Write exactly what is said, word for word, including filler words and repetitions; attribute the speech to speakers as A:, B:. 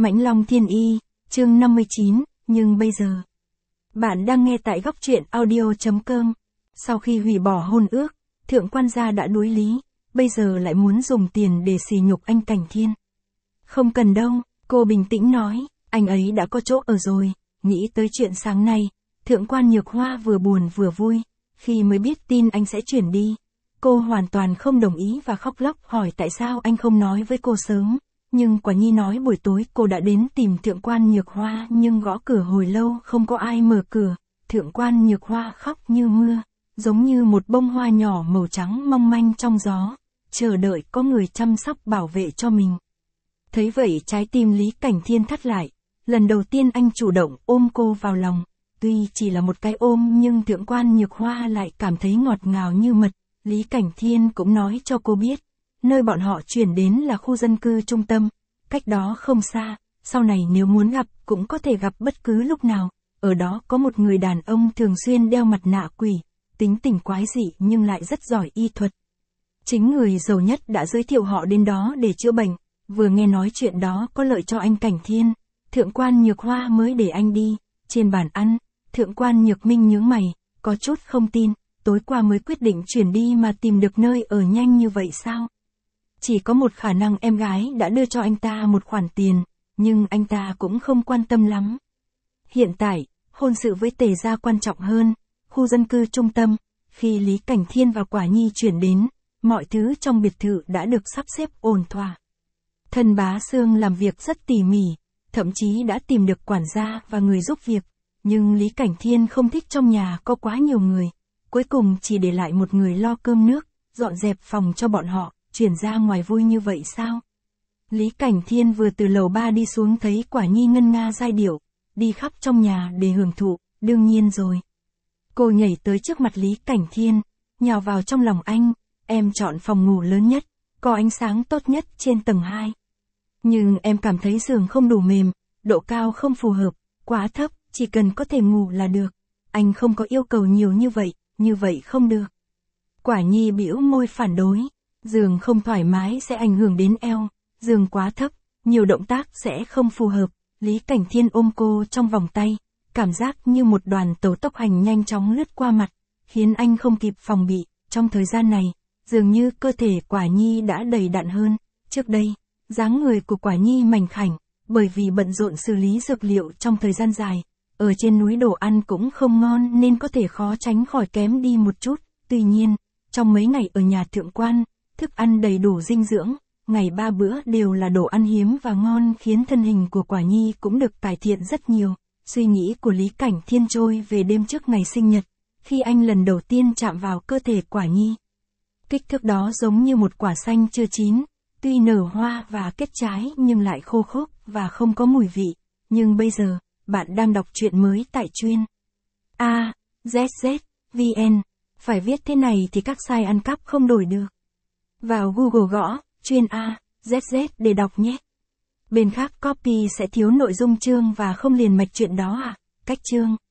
A: Mãnh Long Thiên Y, chương năm mươi chín, nhưng bây giờ. Bạn đang nghe tại góc truyện audio chấm com. Sau khi hủy bỏ hôn ước, thượng quan gia đã đối lý, bây giờ lại muốn dùng tiền để sỉ nhục anh Cảnh Thiên. Không cần đâu, cô bình tĩnh nói, anh ấy đã có chỗ ở rồi. Nghĩ tới chuyện sáng nay, thượng quan Nhược Hoa vừa buồn vừa vui, khi mới biết tin anh sẽ chuyển đi. Cô hoàn toàn không đồng ý và khóc lóc hỏi tại sao anh không nói với cô sớm. Nhưng Quả Nhi nói buổi tối cô đã đến tìm thượng quan Nhược Hoa nhưng gõ cửa hồi lâu không có ai mở cửa. Thượng quan Nhược Hoa khóc như mưa, giống như một bông hoa nhỏ màu trắng mong manh trong gió, chờ đợi có người chăm sóc bảo vệ cho mình. Thấy vậy trái tim Lý Cảnh Thiên thắt lại, lần đầu tiên anh chủ động ôm cô vào lòng. Tuy chỉ là một cái ôm nhưng thượng quan Nhược Hoa lại cảm thấy ngọt ngào như mật. Lý Cảnh Thiên cũng nói cho cô biết, nơi bọn họ chuyển đến là khu dân cư trung tâm, cách đó không xa, sau này nếu muốn gặp cũng có thể gặp bất cứ lúc nào. Ở đó có một người đàn ông thường xuyên đeo mặt nạ quỷ, tính tình quái dị nhưng lại rất giỏi y thuật. Chính người giàu nhất đã giới thiệu họ đến đó để chữa bệnh. Vừa nghe nói chuyện đó có lợi cho anh Cảnh Thiên, thượng quan Nhược Hoa mới để anh đi. Trên bàn ăn, thượng quan Nhược Minh nhướng mày, có chút không tin, tối qua mới quyết định chuyển đi mà tìm được nơi ở nhanh như vậy sao? Chỉ có một khả năng em gái đã đưa cho anh ta một khoản tiền, nhưng anh ta cũng không quan tâm lắm. Hiện tại, hôn sự với Tề gia quan trọng hơn, khu dân cư trung tâm, khi Lý Cảnh Thiên và Quả Nhi chuyển đến, mọi thứ trong biệt thự đã được sắp xếp ổn thỏa. Thân Bá Sương làm việc rất tỉ mỉ, thậm chí đã tìm được quản gia và người giúp việc, nhưng Lý Cảnh Thiên không thích trong nhà có quá nhiều người, cuối cùng chỉ để lại một người lo cơm nước, dọn dẹp phòng cho bọn họ. Chuyển ra ngoài vui như vậy sao? Lý Cảnh Thiên vừa từ lầu ba đi xuống thấy Quả Nhi ngân nga giai điệu, đi khắp trong nhà để hưởng thụ, đương nhiên rồi. Cô nhảy tới trước mặt Lý Cảnh Thiên, nhào vào trong lòng anh, em chọn phòng ngủ lớn nhất, có ánh sáng tốt nhất trên tầng hai. Nhưng em cảm thấy giường không đủ mềm, độ cao không phù hợp, quá thấp, chỉ cần có thể ngủ là được. Anh không có yêu cầu nhiều như vậy, như vậy không được. Quả Nhi bĩu môi phản đối. Giường không thoải mái sẽ ảnh hưởng đến eo, giường quá thấp, nhiều động tác sẽ không phù hợp. Lý Cảnh Thiên ôm cô trong vòng tay, cảm giác như một đoàn tàu tốc hành nhanh chóng lướt qua mặt, khiến anh không kịp phòng bị. Trong thời gian này, dường như cơ thể Quả Nhi đã đầy đặn hơn. Trước đây, dáng người của Quả Nhi mảnh khảnh, bởi vì bận rộn xử lý dược liệu trong thời gian dài, ở trên núi đồ ăn cũng không ngon nên có thể khó tránh khỏi kém đi một chút. Tuy nhiên, trong mấy ngày ở nhà thượng quan, thức ăn đầy đủ dinh dưỡng, ngày ba bữa đều là đồ ăn hiếm và ngon khiến thân hình của Quả Nhi cũng được cải thiện rất nhiều. Suy nghĩ của Lý Cảnh Thiên trôi về đêm trước ngày sinh nhật, khi anh lần đầu tiên chạm vào cơ thể Quả Nhi. Kích thước đó giống như một quả xanh chưa chín, tuy nở hoa và kết trái nhưng lại khô khốc và không có mùi vị. Nhưng bây giờ, bạn đang đọc truyện mới tại chuyên A Z Z V N, phải viết thế này thì các site ăn cắp không đổi được. Vào Google gõ, chuyên A, Z Z để đọc nhé. Bên khác copy sẽ thiếu nội dung chương và không liền mạch chuyện đó à? Cách chương